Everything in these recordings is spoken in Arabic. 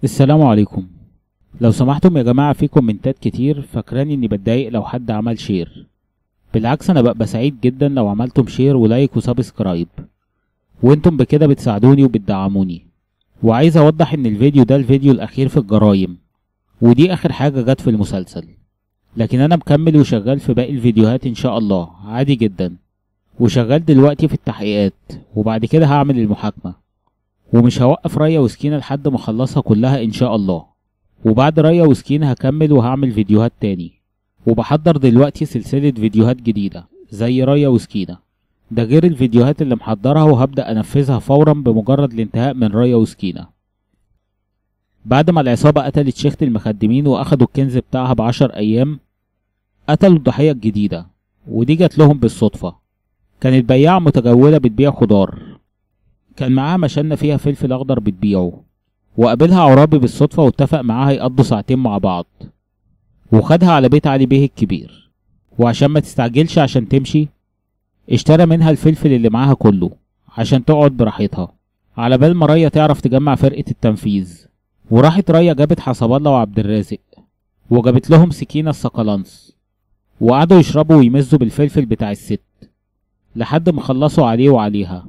السلام عليكم. لو سمحتم يا جماعة، في كومنتات كتير فاكراني اني بتضايق لو حد عمل شير. بالعكس، انا ببقى سعيد جدا لو عملتم شير ولايك وسبسكرايب، وانتم بكده بتساعدوني وبتدعموني. وعايز اوضح ان الفيديو ده الفيديو الاخير في الجرايم، ودي اخر حاجة جت في المسلسل، لكن انا مكمل وشغال في باقي الفيديوهات ان شاء الله عادي جدا، وشغال دلوقتي في التحقيقات، وبعد كده هعمل المحاكمة، ومش هوقف ريا وسكينة لحد ما اخلصها كلها ان شاء الله. وبعد ريا وسكينة هكمل وهعمل فيديوهات تاني، وبحضر دلوقتي سلسلة فيديوهات جديدة زي ريا وسكينة، ده غير الفيديوهات اللي محضرها وهبدأ انفذها فورا بمجرد الانتهاء من ريا وسكينة. بعد ما العصابة قتلت شيخة المخدمين واخدوا الكنز بتاعها ب10 ايام، قتلوا الضحية الجديدة، ودي جات لهم بالصدفة. كانت بياعة متجولة بتبيع خضار، كان معاها مشنة فيها فلفل اخضر بتبيعه، وقابلها عرابي بالصدفة واتفق معاها يقضوا ساعتين مع بعض، وخدها على بيت علي بيه الكبير، وعشان ما تستعجلش عشان تمشي اشترى منها الفلفل اللي معاها كله عشان تقعد براحتها، على بال ما ريا تعرف تجمع فرقة التنفيذ. وراحت ريا جابت حسب الله وعبد الرازق، وجابت لهم سكينة السقلانس، وقعدوا يشربوا ويمزوا بالفلفل بتاع الست لحد ما خلصوا عليه وعليها،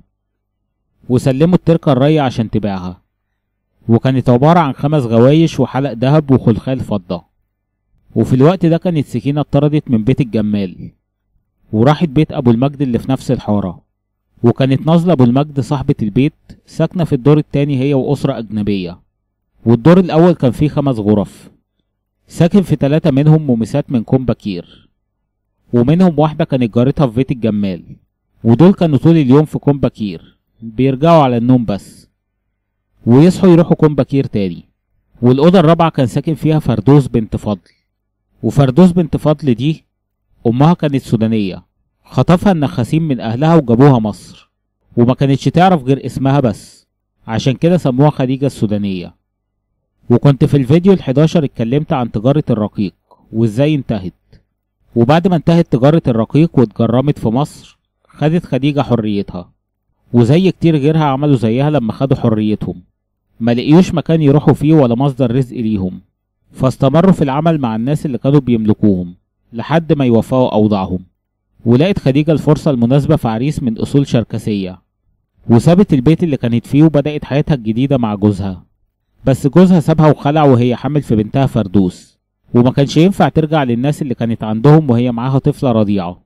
وسلموا التركة لريا عشان تبيعها، وكانت عبارة عن 5 غوايش وحلق دهب وخلخال فضة. وفي الوقت ده كانت سكينة اتطردت من بيت الجمال وراحت بيت أبو المجد اللي في نفس الحارة، وكانت نازلة أبو المجد صاحبة البيت ساكنة في الدور التاني هي وأسرة أجنبية، والدور الأول كان فيه 5 غرف، ساكن في 3 منهم مميسات من كوم بكير، ومنهم واحدة كانت جارتها في بيت الجمال، ودول كانوا طول اليوم في كوم بكير بيرجعوا على النوم بس، ويصحوا يروحوا كوم بكير تاني. والأوضة الرابعة كان ساكن فيها فردوس بنت فضل، وفردوس بنت فضل دي أمها كانت سودانية، خطفها النخاسين من أهلها وجابوها مصر، وما كانتش تعرف غير اسمها بس، عشان كده سموها خديجة السودانية. وكنت في الفيديو ال11 اتكلمت عن تجارة الرقيق وازاي انتهت، وبعد ما انتهت تجارة الرقيق واتجرمت في مصر خدت خديجة حريتها، وزي كتير غيرها عملوا زيها لما خدوا حريتهم ما لقيوش مكان يروحوا فيه ولا مصدر رزق ليهم، فاستمروا في العمل مع الناس اللي كانوا بيملكوهم لحد ما يوفقوا أوضاعهم. ولقت خديجة الفرصة المناسبة في عريس من أصول شركسية، وسابت البيت اللي كانت فيه وبدأت حياتها الجديدة مع جوزها. بس جوزها سابها وخلع وهي حامل في بنتها فردوس، وما كانش ينفع ترجع للناس اللي كانت عندهم وهي معاها طفلة رضيعة،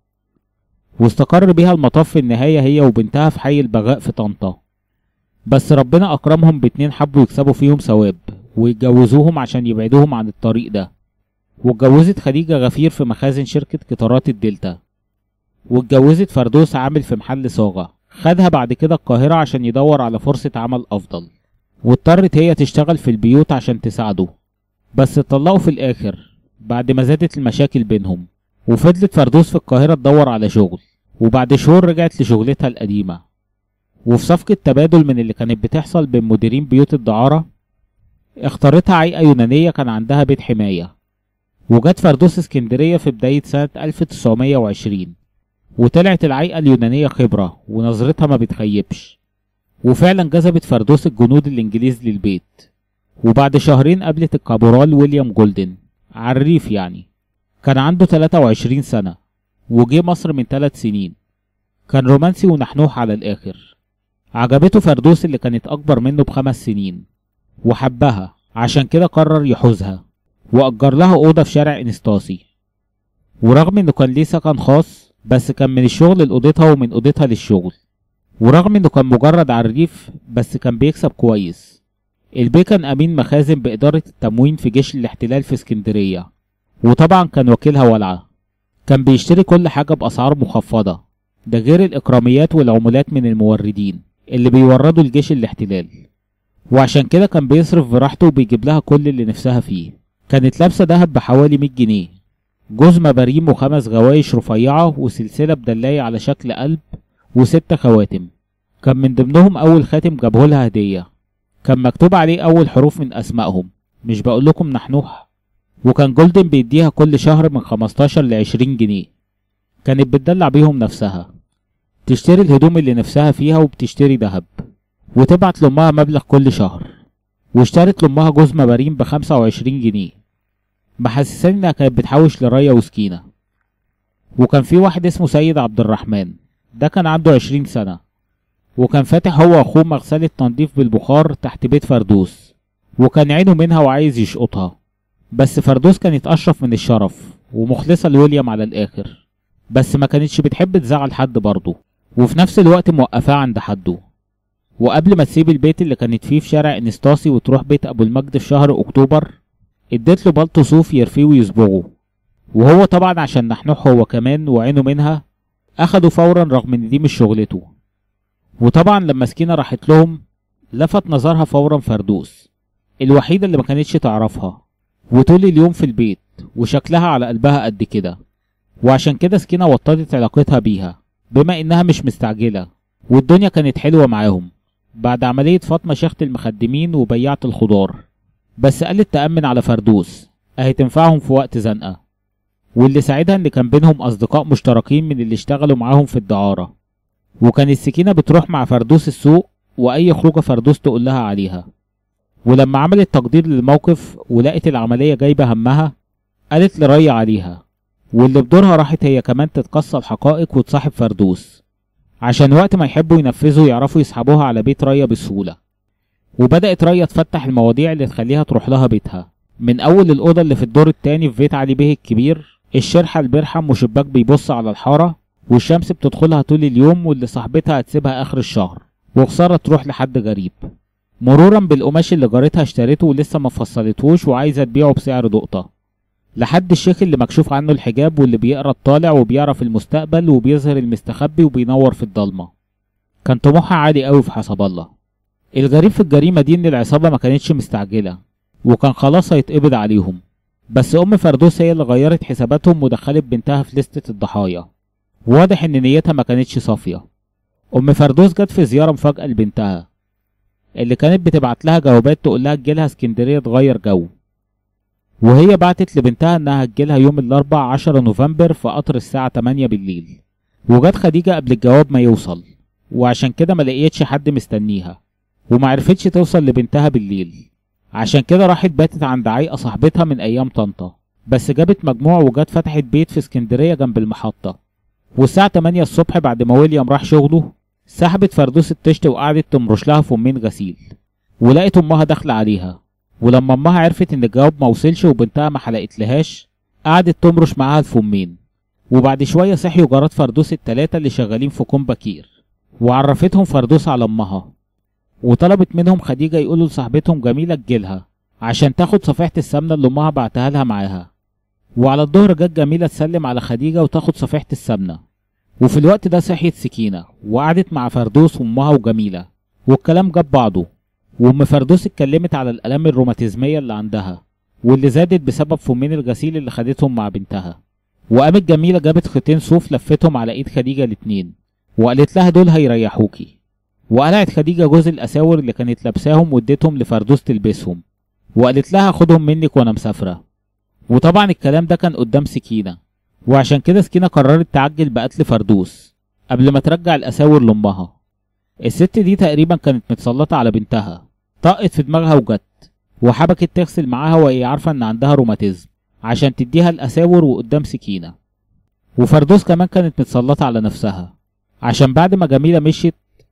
واستقر بيها المطاف في النهاية هي وبنتها في حي البغاء في طنطا. بس ربنا أكرمهم ب2 حبوا يكسبوا فيهم ثواب ويتجوزوهم عشان يبعدوهم عن الطريق ده. واتجوزت خديجة غفير في مخازن شركة قطارات الدلتا، واتجوزت فردوس عامل في محل صاغة خدها بعد كده القاهرة عشان يدور على فرصة عمل أفضل، واضطرت هي تشتغل في البيوت عشان تساعده، بس اتطلقوا في الآخر بعد ما زادت المشاكل بينهم. وفضلت فردوس في القاهرة تدور على شغل، وبعد شهور رجعت لشغلتها القديمة. وفي صفقة تبادل من اللي كانت بتحصل بين مديرين بيوت الدعارة اختارتها عيقة يونانية كان عندها بيت حماية، وجت فردوس اسكندرية في بداية سنة 1920، وطلعت العيقة اليونانية خبرة ونظرتها ما بتخيبش، وفعلا جذبت فردوس الجنود الانجليز للبيت. وبعد شهرين قابلت الكابورال ويليام جولدن على الريف، يعني كان عنده 23 سنة وجه مصر من 3 سنين، كان رومانسي ونحنوح على الآخر. عجبته فردوس اللي كانت أكبر منه ب5 سنين وحبها، عشان كده قرر يحوزها وأجر لها أوضة في شارع إنستاسي. ورغم إنه كان ليه سكن خاص، بس كان من الشغل لأوضتها ومن أوضتها للشغل. ورغم إنه كان مجرد على الريف بس كان بيكسب كويس. البيه كان أمين مخازن بإدارة التموين في جيش الاحتلال في اسكندرية، وطبعا كان وكيلها ولعة، كان بيشتري كل حاجة بأسعار مخفضة، ده غير الإكراميات والعمولات من الموردين اللي بيوردوا الجيش الاحتلال. وعشان كده كان بيصرف براحته وبيجيب لها كل اللي نفسها فيه. كانت لابسة دهب بحوالي 100 جنيه، جوز مباريم و5 غوايش رفيعة وسلسلة بدلاية على شكل قلب و6 خواتم، كان من ضمنهم أول خاتم جابهولها هدية كان مكتوب عليه أول حروف من أسمائهم، مش بقولكم نحنوح. وكان جولدن بيديها كل شهر من 15 ل20 جنيه، كانت بتدلع بيهم نفسها، تشتري الهدوم اللي نفسها فيها وبتشتري دهب، وتبعت لأمها مبلغ كل شهر. واشترت لأمها جوز مبارين ب25 جنيه، محسساني انها كانت بتحوش لريا وسكينة. وكان في واحد اسمه سيد عبد الرحمن، ده كان عنده 20 سنة، وكان فاتح هو واخوه مغسلة تنظيف بالبخار تحت بيت فردوس، وكان عينه منها وعايز يشقطها. بس فردوس كانت اشرف من الشرف ومخلصة لويليام على الاخر، بس ما كانتش بتحب تزعل حد برضه، وفي نفس الوقت موقفاه عند حده. وقبل ما تسيب البيت اللي كانت فيه في شارع انستاسي وتروح بيت ابو المجد في شهر اكتوبر، اديت له بلطو صوف يرفيه ويصبغه، وهو طبعا عشان نحنوح هو كمان وعينه منها اخده فورا رغم ان دي مش شغلته. وطبعا لما سكينة راحت لهم لفت نظرها فورا فردوس، الوحيدة اللي ما كانتش تعرفها، وطول اليوم في البيت وشكلها على قلبها قد كده. وعشان كده سكينة وطدت علاقتها بيها بما انها مش مستعجلة، والدنيا كانت حلوة معاهم بعد عملية فاطمة شيخة المخدمين وبياعة الخضار. بس قالت تأمن على فردوس اهي تنفعهم في وقت زنقة. واللي ساعدها ان كان بينهم اصدقاء مشتركين من اللي اشتغلوا معاهم في الدعارة، وكانت سكينة بتروح مع فردوس السوق واي خروجة فردوس تقول لها عليها. ولما عملت تقدير للموقف ولقت العملية جايبة همها، قالت لريا عليها، واللي بدورها راحت هي كمان تتقصى الحقائق وتصاحب فردوس، عشان وقت ما يحبوا ينفذوا يعرفوا يسحبوها على بيت ريا بسهولة. وبدأت ريا تفتح المواضيع اللي تخليها تروح لها بيتها، من اول الأوضة اللي في الدور التاني في بيت علي بيه الكبير، الشرحة البرحم وشباك بيبص على الحارة، والشمس بتدخلها طول اليوم، واللي صاحبتها هتسيبها اخر الشهر وخسارة تروح لحد غريب، مرورا بالقماش اللي جارتها اشترته ولسه ما فصلتهوش وعايزة تبيعه بسعر دقطة، لحد الشيخ اللي مكشوف عنه الحجاب واللي بيقرا الطالع وبيعرف المستقبل وبيظهر المستخبي وبينور في الضلمة. كان طموحها عالي قوي في حسب الله. الغريب في الجريمة دي ان العصابة ما كانتش مستعجلة، وكان خلاص هيتقبض عليهم، بس ام فردوس هي اللي غيرت حساباتهم ودخلت بنتها في لستة الضحايا، واضح ان نيتها ما كانتش صافية. ام فردوس جت في زيارة مفاجأة لبنتها اللي كانت بتبعت لها جوابات تقول لها تجيلها اسكندرية تغير جو، وهي بعتت لبنتها انها هتجيلها يوم الاربع 10 نوفمبر في قطر الساعة 8 بالليل. وجت خديجة قبل الجواب ما يوصل، وعشان كده ما لقيتش حد مستنيها وما عرفتش توصل لبنتها بالليل، عشان كده راحت باتت عند عايقة صاحبتها من ايام طنطا، بس جابت مجموع وجت فتحت بيت في اسكندرية جنب المحطة. والساعة 8 الصبح بعد ما ويليام راح شغله، سحبت فردوس التشت وقعدت تمرش لها فمين غسيل، ولقيت امها داخلة عليها. ولما امها عرفت ان الجواب ما وصلش وبنتها ما حلقتلهاش، قعدت تمرش معاها الفمين. وبعد شوية صحيوا جارات فردوس التلاتة اللي شغالين في كوم بكير، وعرفتهم فردوس على امها، وطلبت منهم خديجة يقولوا لصاحبتهم جميلة تجيلها عشان تاخد صفيحة السمنة اللي امها بعتها لها معاها. وعلى الظهر جت جميلة تسلم على خديجة وتاخد صفيحة السمنة. وفي الوقت ده صحيت سكينة وقعدت مع فردوس وامها وجميلة، والكلام جاب بعضه، وام فردوس اتكلمت على الالام الروماتيزمية اللي عندها واللي زادت بسبب فمين الغسيل اللي خدتهم مع بنتها. وقامت جميلة جابت خيطين صوف لفتهم على ايد خديجة الاتنين وقالت لها دول هيريحوكي، وقلعت خديجة جوز الاساور اللي كانت لابساهم واديتهم لفردوس تلبسهم، وقالت لها خدهم منك وانا مسافرة. وطبعا الكلام ده كان قدام سكينة، وعشان كده سكينة قررت تعجل بقتل فردوس قبل ما ترجع الاساور لامها. الست دي تقريبا كانت متسلطة على بنتها، طقت في دماغها وجت وحبكت تغسل معاها وهي عارفة ان عندها روماتيزم عشان تديها الاساور وقدام سكينة. وفردوس كمان كانت متسلطة على نفسها، عشان بعد ما جميلة مشيت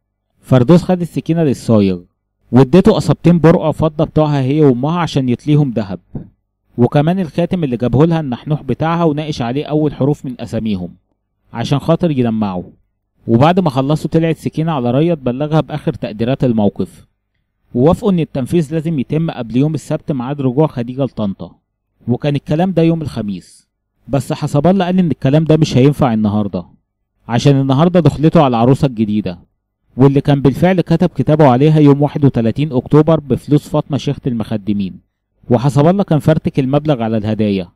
فردوس خدت سكينة للصايغ واديته قصبتين برقع فضة بتوعها هي وامها عشان يتليهم دهب، وكمان الخاتم اللي جابهولها النحنوح بتاعها وناقش عليه اول حروف من اساميهم عشان خاطر يلمعوا. وبعد ما خلصوا طلعت سكينة على ريا تبلغها باخر تقديرات الموقف، ووافقوا ان التنفيذ لازم يتم قبل يوم السبت ميعاد رجوع خديجة لطنطا، وكان الكلام ده يوم الخميس. بس حسب الله قال ان الكلام ده مش هينفع النهارده، عشان النهارده دخلته على العروسة الجديدة، واللي كان بالفعل كتب كتابه عليها يوم 31 اكتوبر بفلوس فاطمة شيخة المخدمين. وحسب الله كان فرتك المبلغ على الهدايا،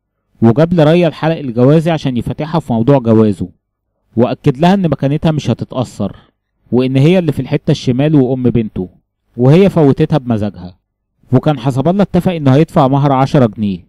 وجاب لريا الحلق الجوازي عشان يفتحها في موضوع جوازه، واكد لها ان مكانتها مش هتتأثر، وان هي اللي في الحتة الشمال وام بنته، وهي فوتتها بمزاجها. وكان حسب الله اتفق انه هيدفع مهر 10 جنيه،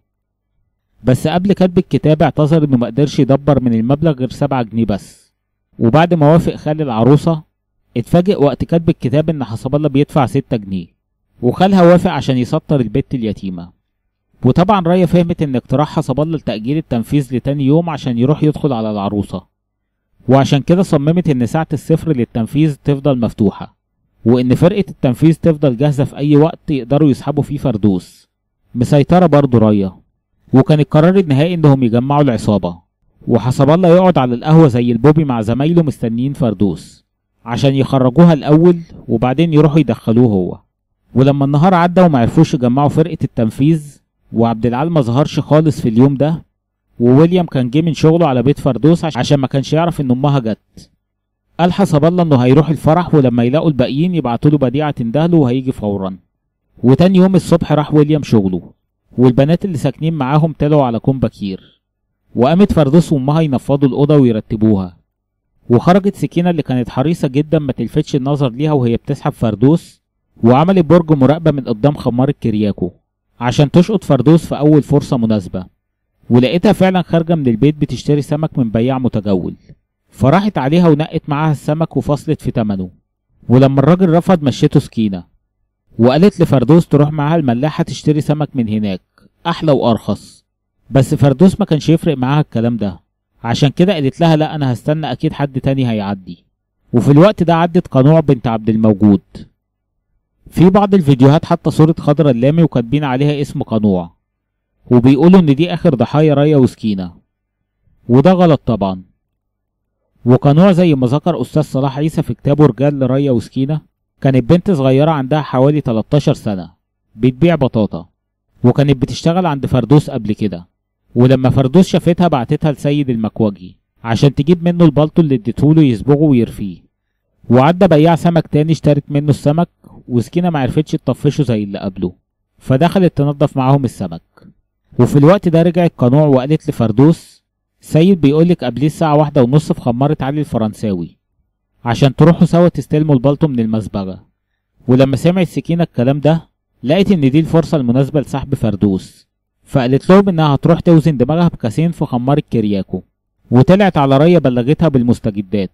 بس قبل كتب الكتاب اعتذر انه مقدرش يدبر من المبلغ غير 7 جنيه بس. وبعد ما وافق خالي العروسة اتفاجئ وقت كتب الكتاب ان حسب الله بيدفع 6 جنيه، وخالها وافق عشان يسطر البت اليتيمة. وطبعا ريا فهمت ان اقتراح حسب الله لتأجيل التنفيذ لتاني يوم عشان يروح يدخل على العروسة، وعشان كده صممت ان ساعة الصفر للتنفيذ تفضل مفتوحة، وان فرقة التنفيذ تفضل جاهزة في اي وقت يقدروا يسحبوا فيه فردوس. مسيطرة برضو ريا، وكان القرار النهائي انهم يجمعوا العصابة، وحسب الله يقعد على القهوة زي البوبي مع زمايله مستنيين فردوس عشان يخرجوها الاول وبعدين يروحوا يدخلوه هو. ولما النهار عدى ومعرفوش يجمعوا فرقة التنفيذ، وعبد العال ما ظهرش خالص في اليوم ده، وويليام كان جه من شغله على بيت فردوس عشان ما كانش يعرف ان امها جت، قال حسب الله انه هيروح الفرح ولما يلاقوا الباقيين يبعتوا له بديعة تندهله وهيجي فورا. وتاني يوم الصبح راح ويليام شغله، والبنات اللي ساكنين معاهم طلعوا على كوم بكير، وقامت فردوس وامها ينفضوا الاوضه ويرتبوها. وخرجت سكينة اللي كانت حريصة جدا ما تلفتش النظر ليها وهي بتسحب فردوس، وعملت برج مراقبة من قدام خمارة كرياكو عشان تشقط فردوس في أول فرصة مناسبة. ولقيتها فعلا خارجة من البيت بتشتري سمك من بياع متجول، فراحت عليها ونقت معاها السمك وفصلت في تمنه. ولما الراجل رفض مشيته سكينة وقالت لفردوس تروح معاها الملاحة تشتري سمك من هناك أحلى وأرخص. بس فردوس ما كانش يفرق معاها الكلام ده، عشان كده قالت لها لا أنا هستنى أكيد حد تاني هيعدي. وفي الوقت ده عدت قنوع بنت عبد الموجود. في بعض الفيديوهات حاطة صورة خضرة اللامي وكاتبين عليها اسم قنوع، وبيقولوا ان دي اخر ضحايا ريا وسكينة، وده غلط طبعا. وقنوع زي ما ذكر استاذ صلاح عيسى في كتابه رجال ريا وسكينة كانت بنت صغيرة عندها حوالي 13 سنة بتبيع بطاطا، وكانت بتشتغل عند فردوس قبل كده. ولما فردوس شافتها بعتتها لسيد المكواجي عشان تجيب منه البلطو اللي اديتهوله يصبغه ويرفيه. وعدى بياع سمك تاني اشترت منه السمك، وسكينة معرفتش تطفشه زي اللي قبله، فدخلت تنظف معاهم السمك. وفي الوقت ده رجعت قنوع وقالت لفردوس سيد بيقولك قبليه الساعة 1:30 في خمارة علي الفرنساوي عشان تروحوا سوا تستلموا البلطو من المسبغة. ولما سمعت سكينة الكلام ده لقيت ان دي الفرصة المناسبة لسحب فردوس، فقالت لهم انها هتروح توزن دماغها بكاسين في خمارة كرياكو. وطلعت على ريا بلغتها بالمستجدات،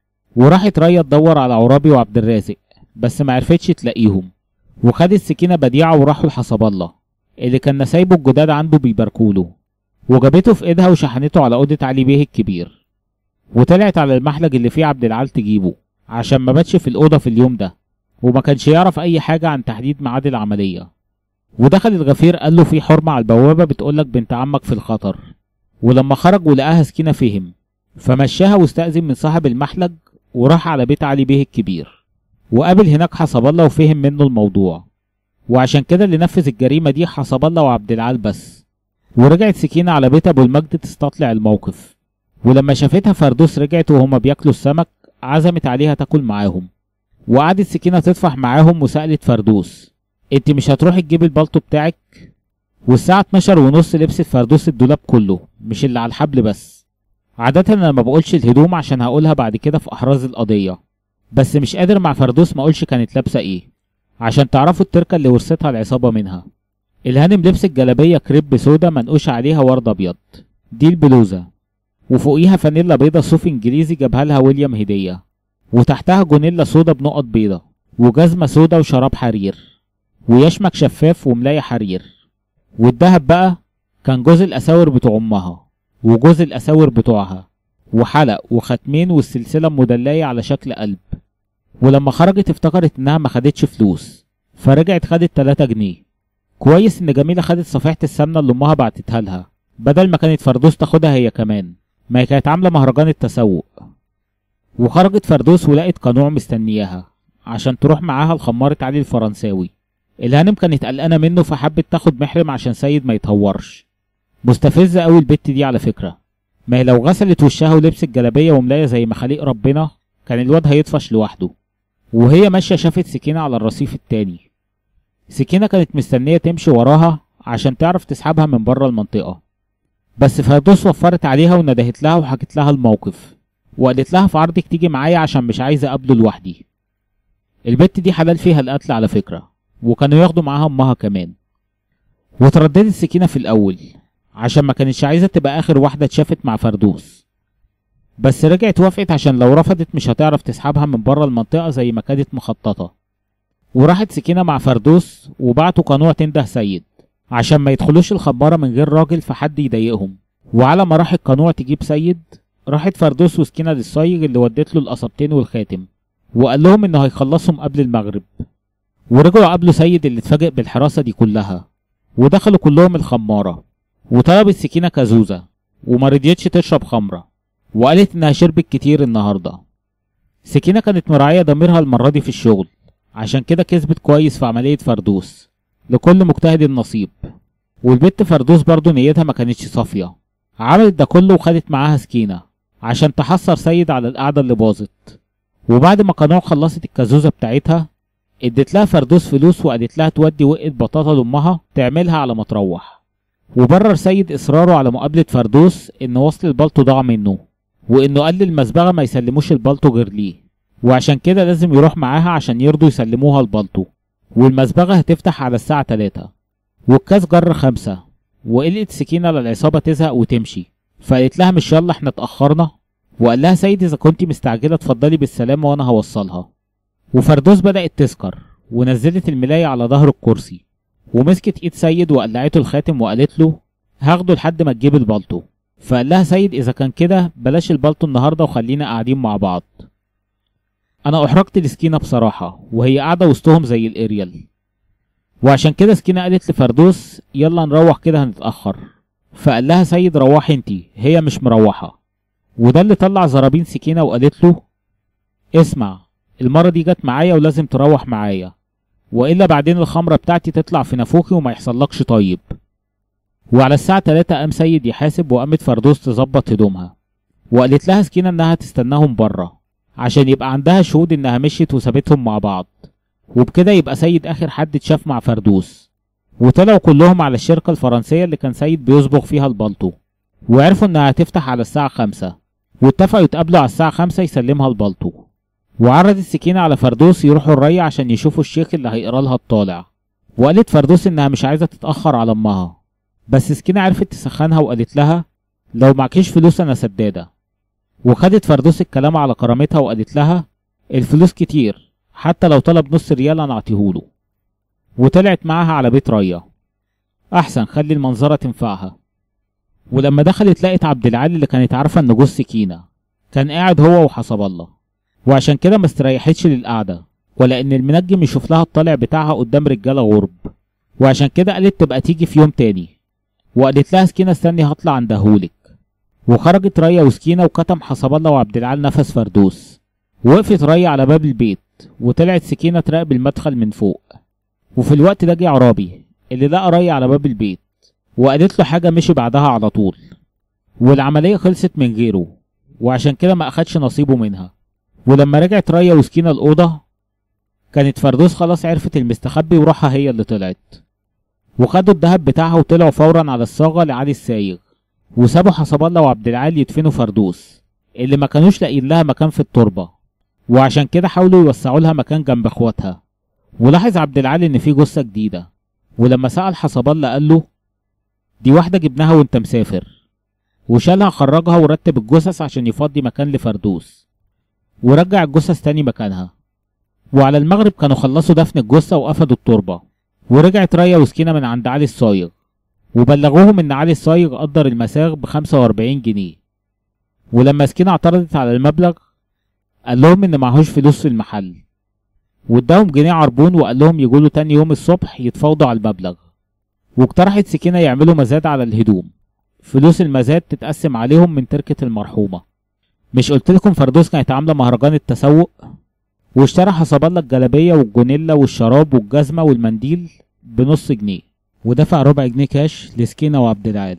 وراحت ريا تدور على عرابي وعبد الرازق بس معرفتش تلاقيهم. وخدت سكينة بديعة وراحوا لحسب الله اللي كان نسايبه الجداد عنده بيباركوله، وجابته في ايدها وشحنته على اوضة علي بيه الكبير. وطلعت على المحلج اللي فيه عبد العال تجيبه عشان ما باتش في الاوضة في اليوم ده، وما كانش يعرف اي حاجة عن تحديد ميعاد العملية. ودخل الغفير قال له في حرمة على البوابة بتقولك بنت عمك في الخطر. ولما خرج ولقاها سكينة فهم، فمشاها واستأذن من صاحب المحلج وراح على بيت علي بيه الكبير، وقابل هناك حسب الله وفهم منه الموضوع. وعشان كده اللي نفذ الجريمة دي حسب الله وعبد العال بس. ورجعت سكينة على بيت ابو المجد تستطلع الموقف، ولما شافتها فردوس رجعت وهما بياكلوا السمك عزمت عليها تاكل معاهم. وقعدت سكينة تطفح معاهم وسألت فردوس انت مش هتروحي تجيبي البلطو بتاعك؟ والساعة 12:30 لبست فردوس الدولاب كله مش اللي على الحبل بس. عادة انا ما بقولش الهدوم عشان هقولها بعد كده في احراز القضية، بس مش قادر مع فردوس ما اقولش كانت لابسة ايه عشان تعرفوا التركة اللي ورثتها العصابة منها. الهانم لبست جلابية كريب سودا منقوش عليها ورد ابيض، دي البلوزة، وفوقيها فانيلا بيضة صوف انجليزي جابها لها ويليام هدية، وتحتها جونيلا سودا بنقط بيضة، وجزمة سودا وشراب حرير، ويشمك شفاف وملاية حرير. والدهب بقى كان جوز الاساور بتوع امها وجوز الاساور بتوعها، وحلق وختمين والسلسلة مدلية على شكل قلب. ولما خرجت افتكرت انها ما خدتش فلوس فرجعت خدت 3 جنيه. كويس ان جميلة خدت صفيحة السمنة اللي امها بعتتها لها بدل ما كانت فردوس تاخدها هي كمان، ما هي كانت عاملة مهرجان التسوق. وخرجت فردوس ولقت قنوع مستنياها عشان تروح معاها لخمارة علي الفرنساوي. الهانم كانت قلقانة منه فحبت تاخد محرم عشان سيد ما يتهورش. مستفزة قوي البت دي على فكرة، ما هي لو غسلت وشها ولبست جلابية وملاية زي ما خليق ربنا كان الواد هيطفش لوحده. وهي ماشية شافت سكينة على الرصيف التاني. سكينة كانت مستنية تمشي وراها عشان تعرف تسحبها من بره المنطقة، بس فردوس وفرت عليها وندهت لها وحكت لها الموقف، وقالت لها في عرضك تيجي معايا عشان مش عايزة اقابله لوحدي. البت دي حلال فيها القتل على فكرة، وكانوا ياخدوا معاها امها كمان. وترددت سكينة في الاول عشان ما كانتش عايزة تبقى اخر واحدة اتشافت مع فردوس، بس رجعت وافقت عشان لو رفضت مش هتعرف تسحبها من بره المنطقة زي ما كانت مخططة. وراحت سكينة مع فردوس وبعتوا قنوع تنده سيد عشان ما يدخلوش الخمارة من غير راجل فحد يضايقهم. وعلى ما راح القنوع تجيب سيد، راحت فردوس وسكينة للصايغ اللي ودت له القصبتين والخاتم، وقال لهم انه هيخلصهم قبل المغرب. ورجعوا قابلوا سيد اللي اتفاجئ بالحراسة دي كلها، ودخلوا كلهم الخمارة. وطلبت سكينة كازوزة وما رضيتش تشرب خمرة، وقالت انها شربت كتير النهاردة. سكينة كانت مراعية ضميرها المرة دي في الشغل، عشان كده كسبت كويس في عملية فردوس. لكل مجتهد نصيب. والبت فردوس برضو نيتها ما كانتش صافية، عملت ده كله وخدت معاها سكينة عشان تحصر سيد على القعدة اللي باظت. وبعد ما قنوع خلصت الكازوزة بتاعتها، ادت لها فردوس فلوس وقالت لها تودي وقت بطاطا لامها تعملها على ما تروح. وبرر سيد اصراره على مقابلة فردوس ان وصل البلطو ضاع منه، وانه قال للمسبغة ما يسلموش البلطو غير ليه، وعشان كده لازم يروح معاها عشان يرضوا يسلموها البلطو. والمسبغة هتفتح على الساعة 3. والكاس جر 5. وقلقت سكينة للعصابة تزهق وتمشي، فقالت لها مش يلا احنا اتأخرنا. وقال لها سيد اذا كنتي مستعجلة اتفضلي بالسلامة وانا هوصلها. وفردوس بدأت تسكر ونزلت الملاية على ظهر الكرسي، ومسكت ايد سيد وقلعته الخاتم وقالت له هاخده لحد ما تجيب البلطو. فقال لها سيد اذا كان كده بلاش البلطو النهارده وخلينا قاعدين مع بعض. انا احرجت لسكينة بصراحة وهي قاعدة وسطهم زي الاريال، وعشان كده سكينة قالت لفردوس يلا نروح كده هنتأخر. فقال لها سيد روحي انتي، هي مش مروحة. وده اللي طلع زرابين سكينة وقالت له اسمع، المرة دي جت معايا ولازم تروح معايا، وإلا بعدين الخمرة بتاعتي تطلع في نافوخي وما يحصلكش طيب. وعلى الساعة 3 قام سيد يحاسب، وقامت فردوس تظبط هدومها، وقالت لها سكينة انها تستناهم بره عشان يبقى عندها شهود انها مشيت وسابتهم مع بعض، وبكده يبقى سيد اخر حد اتشاف مع فردوس. وطلعوا كلهم على الشركة الفرنسية اللي كان سيد بيصبغ فيها البلطو، وعرفوا انها هتفتح على الساعة 5، واتفقوا يتقابلوا على الساعة 5 يسلمها البلطو. وعرضت سكينة على فردوس يروحوا الري عشان يشوفوا الشيخ اللي هيقرا لها الطالع. وقالت فردوس انها مش عايزة تتأخر على امها، بس سكينة عرفت تسخنها وقالت لها لو معكيش فلوس انا سدادة. وخدت فردوس الكلام على كرامتها وقالت لها الفلوس كتير، حتى لو طلب نص ريال انا اعطيهوله. وطلعت معاها على بيت ريا. احسن خلي المنظرة تنفعها. ولما دخلت لقت عبد العالي اللي كانت عارفة ان جوز سكينة كان قاعد هو وحسب الله، وعشان كده ما استريحتش للقعدة ولا ان المنجم يشوف لها الطالع بتاعها قدام رجالة غرب، وعشان كده قالت تبقى تيجي في يوم تاني. وقالت لها سكينة استني هطلع عندهولك. وخرجت ريا وسكينة وكتم حسب الله وعبد العال نفس فردوس. وقفت ريا على باب البيت، وطلعت سكينة تراقب المدخل من فوق. وفي الوقت ده جه عرابي اللي لقى ريا على باب البيت وقالت له حاجة مشي بعدها على طول، والعملية خلصت من غيره، وعشان كده ما اخدش نصيبه منها. ولما رجعت ريا وسكينة الأوضة كانت فردوس خلاص عرفت المستخبي وروحها هي اللي طلعت. وخدوا الدهب بتاعها وطلعوا فورا على الصاغة لعلي السايغ، وسابوا حسب الله وعبد العال يدفنوا فردوس اللي ما كانوش لاقيين لها مكان في التربة، وعشان كده حاولوا يوسعوا لها مكان جنب اخواتها. ولاحظ عبد العال ان في جثة جديدة، ولما سأل حسب الله قال له دي واحدة جبناها وانت مسافر. وشالها خرجها ورتب الجثث عشان يفضي مكان لفردوس، ورجع الجثث تاني مكانها. وعلى المغرب كانوا خلصوا دفن الجثة وقفدوا التربة. ورجعت ريا وسكينة من عند علي الصايغ، وبلغوهم ان علي الصايغ قدر المساغ ب45 جنيه. ولما سكينة اعترضت على المبلغ قال لهم ان معهوش فلوس في المحل، واداهم جنيه عربون وقال لهم يجولوا تاني يوم الصبح يتفاوضوا على المبلغ. واقترحت سكينة يعملوا مزاد على الهدوم، فلوس المزاد تتقسم عليهم من تركة المرحومة. مش قلتلكم فردوس كانت عاملة مهرجان التسوق؟ واشترى حسب الله الجلابية والجونيلا والشراب والجزمة والمنديل بنص جنيه، ودفع ربع جنيه كاش لسكينة وعبد العال.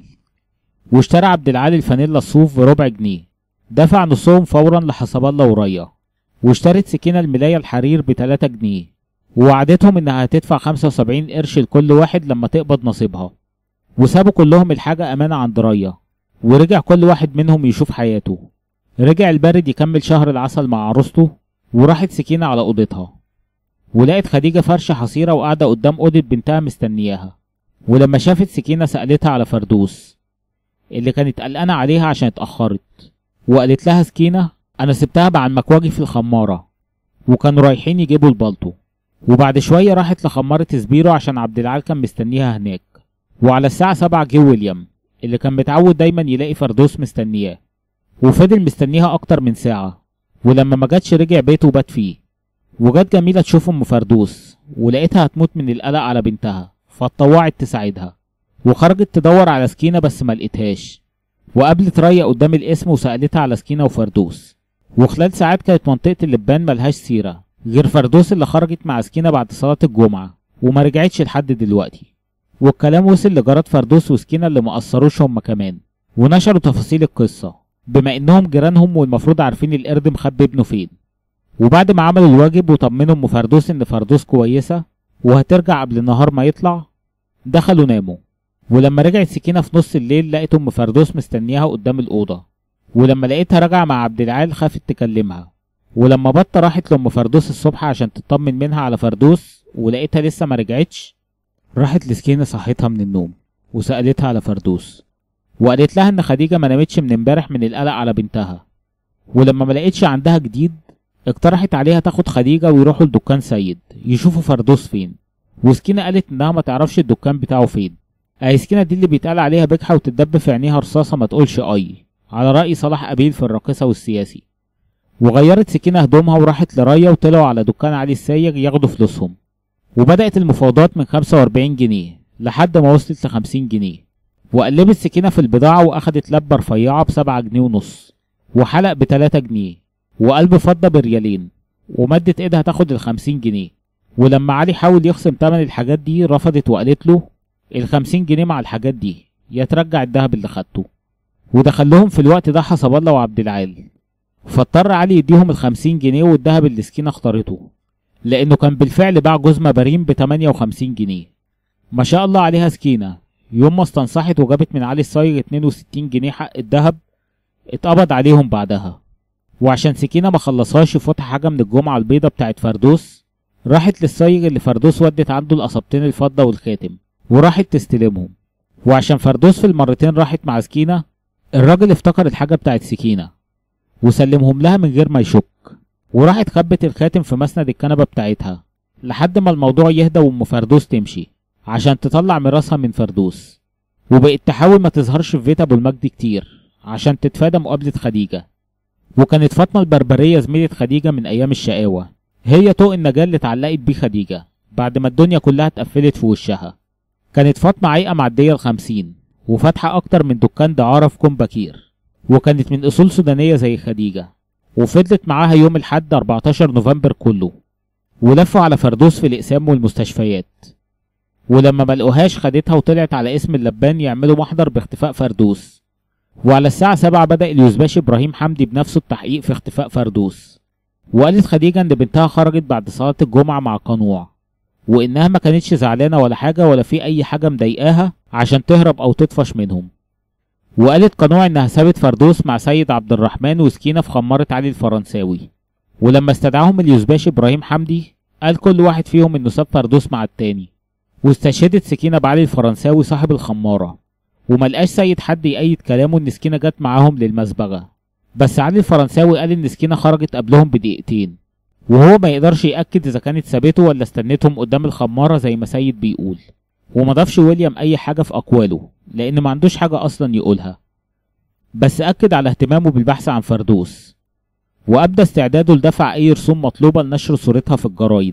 واشترى عبد العال الفانيلا الصوف بربع جنيه، دفع نصهم فورا لحسب الله وريا. واشترت سكينة الملاية الحرير ب3 جنيه، ووعدتهم انها هتدفع 75 قرش لكل واحد لما تقبض نصيبها. وسابوا كلهم الحاجة امانة عند ريا، ورجع كل واحد منهم يشوف حياته. رجع البارد يكمل شهر العسل مع عروسته. وراحت سكينة على اوضتها، ولقت خديجة فرشة حصيرة وقاعدة قدام اوضة بنتها مستنياها. ولما شافت سكينة سألتها على فردوس اللي كانت قلقانة عليها عشان اتأخرت، وقالت لها سكينة انا سبتها مع المكواجي في الخمارة وكانوا رايحين يجيبوا البلطو. وبعد شوية راحت لخمارة سبيرو عشان عبد العال كان مستنيها هناك. وعلى الساعة 7 جه ويليام اللي كان متعود دايما يلاقي فردوس مستنياه، وفضل مستنيها أكتر من ساعة، ولما ما جاتش رجع بيته وبات فيه. وجت جميلة تشوف أم فردوس ولقيتها هتموت من القلق على بنتها، فاتطوعت تساعدها وخرجت تدور على سكينة بس ما لقيتهاش. وقابلت ريا قدام القسم وسألتها على سكينة وفردوس، وخلال ساعات كانت منطقة اللبان ملهاش سيرة غير فردوس اللي خرجت مع سكينة بعد صلاة الجمعة وما رجعتش لحد دلوقتي. والكلام وصل لجارات فردوس وسكينة اللي ما قصروش هما كمان، ونشروا تفاصيل القصة بما انهم جيرانهم والمفروض عارفين القرد مخبي ابنه فين. وبعد ما عملوا الواجب وطمنوا ام فردوس ان فردوس كويسة وهترجع قبل النهار ما يطلع، دخلوا ناموا. ولما رجعت سكينة في نص الليل لقت ام فردوس مستنياها قدام الأوضة، ولما لقيتها راجعة مع عبد العال خافت تكلمها. ولما بطة راحت لام فردوس الصبح عشان تطمن منها على فردوس ولقيتها لسه ما رجعتش، راحت لسكينة صحتها من النوم وسألتها على فردوس، وقالت لها ان خديجة ما نامتش من امبارح من القلق على بنتها. ولما ما لقيتش عندها جديد اقترحت عليها تاخد خديجة ويروحوا لدكان سيد يشوفوا فردوس فين. وسكينة قالت انها ما تعرفش الدكان بتاعه فين. اهي سكينة دي اللي بيتقال عليها بجحة وتدب في عينيها رصاصة ما تقولش اي، على رأي صلاح قبيل في الراقصة والسياسي. وغيرت سكينة هدومها وراحت لريا وطلعوا على دكان علي السيد ياخدوا فلوسهم. وبدأت المفاوضات من 45 جنيه لحد ما وصلت ل50 جنيه. وقلبت سكينة في البضاعة واخدت لبة رفيعة ب7 جنيه ونص، وحلق ب3 جنيه، وقلب فضة بريالين، ومدت ايدها تاخد ال50 جنيه. ولما علي حاول يخصم تمن الحاجات دي رفضت وقالت له ال50 جنيه مع الحاجات دي يا ترجع الدهب اللي خدته. ودخلهم في الوقت ده حسب الله وعبد العال، فاضطر علي يديهم ال50 جنيه والدهب اللي سكينة اختارته، لانه كان بالفعل باع جوز مبارين ب58 جنيه. ما شاء الله عليها سكينة، يوم ما استنصحت وجابت من علي الصايغ 62 جنيه حق الدهب اتقبض عليهم بعدها. وعشان سكينة ما خلصهاش يفوتها حاجة من الجمعة البيضة بتاعت فردوس، راحت للصايغ اللي فردوس ودت عنده القصبتين الفضة والخاتم وراحت تستلمهم. وعشان فردوس في المرتين راحت مع سكينة، الراجل افتكر الحاجة بتاعت سكينة وسلمهم لها من غير ما يشك، وراحت خبت الخاتم في مسند الكنبة بتاعتها لحد ما الموضوع يهدى وام فردوس تمشي عشان تطلع ميراثها من فردوس. وبقت تحاول ما تظهرش في بيت ابو المجد كتير عشان تتفادى مقابلة خديجة. وكانت فاطمة البربرية زميلة خديجة من ايام الشقاوة، هي طوق النجاة اللي اتعلقت بيه خديجة بعد ما الدنيا كلها اتقفلت في وشها. كانت فاطمة عايقة معدية ال50 وفاتحة اكتر من دكان دعارة في كوم بكير، وكانت من اصول سودانية زي خديجة. وفضلت معاها يوم الحد 14 نوفمبر كله، ولفوا على فردوس في الاقسام والمستشفيات. ولما ملقوهاش خدتها وطلعت على اسم اللبان يعملوا محضر باختفاء فردوس. وعلى الساعة 7 بدأ اليوزباشي إبراهيم حمدي بنفسه التحقيق في اختفاء فردوس. وقالت خديجة إن بنتها خرجت بعد صلاة الجمعة مع قنوع، وإنها ما كانتش زعلانة ولا حاجة ولا في أي حاجة مضايقاها عشان تهرب أو تطفش منهم. وقالت قنوع إنها سابت فردوس مع سيد عبد الرحمن وسكينة في خمارة علي الفرنساوي. ولما استدعاهم اليوزباشي إبراهيم حمدي قال كل واحد فيهم إنه ساب فردوس مع التاني. واستشهدت سكينة بعلي الفرنساوي صاحب الخمارة، وملقاش سيد حد يأيد كلامه إن سكينة جت معاهم للمسبغة. بس علي الفرنساوي قال إن سكينة خرجت قبلهم بدقيقتين، وهو ما يقدرش يأكد إذا كانت سابته ولا استنتهم قدام الخمارة زي ما سيد بيقول. وما ضافش ويليام أي حاجة في أقواله لأن ما عندوش حاجة أصلا يقولها، بس أكد على اهتمامه بالبحث عن فردوس، وأبدى استعداده لدفع أي رسوم مطلوبة لنشر صورتها في الجرايد.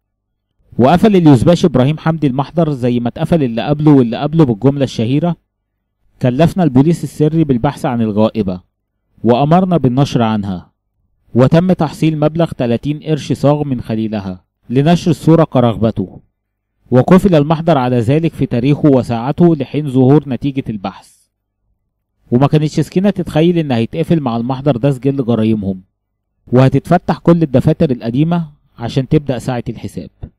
وقفل اليوزباشي إبراهيم حمدي المحضر زي ما اتقفل اللي قبله واللي قبله بالجملة الشهيرة: كلفنا البوليس السري بالبحث عن الغائبة وأمرنا بالنشر عنها، وتم تحصيل مبلغ 30 قرش صاغ من خليلها لنشر الصورة كرغبته. وقفل المحضر على ذلك في تاريخه وساعته لحين ظهور نتيجة البحث. وما كانتش سكينة تتخيل إن هيتقفل مع المحضر ده سجل جرايمهم، وهتتفتح كل الدفاتر القديمة عشان تبدأ ساعة الحساب.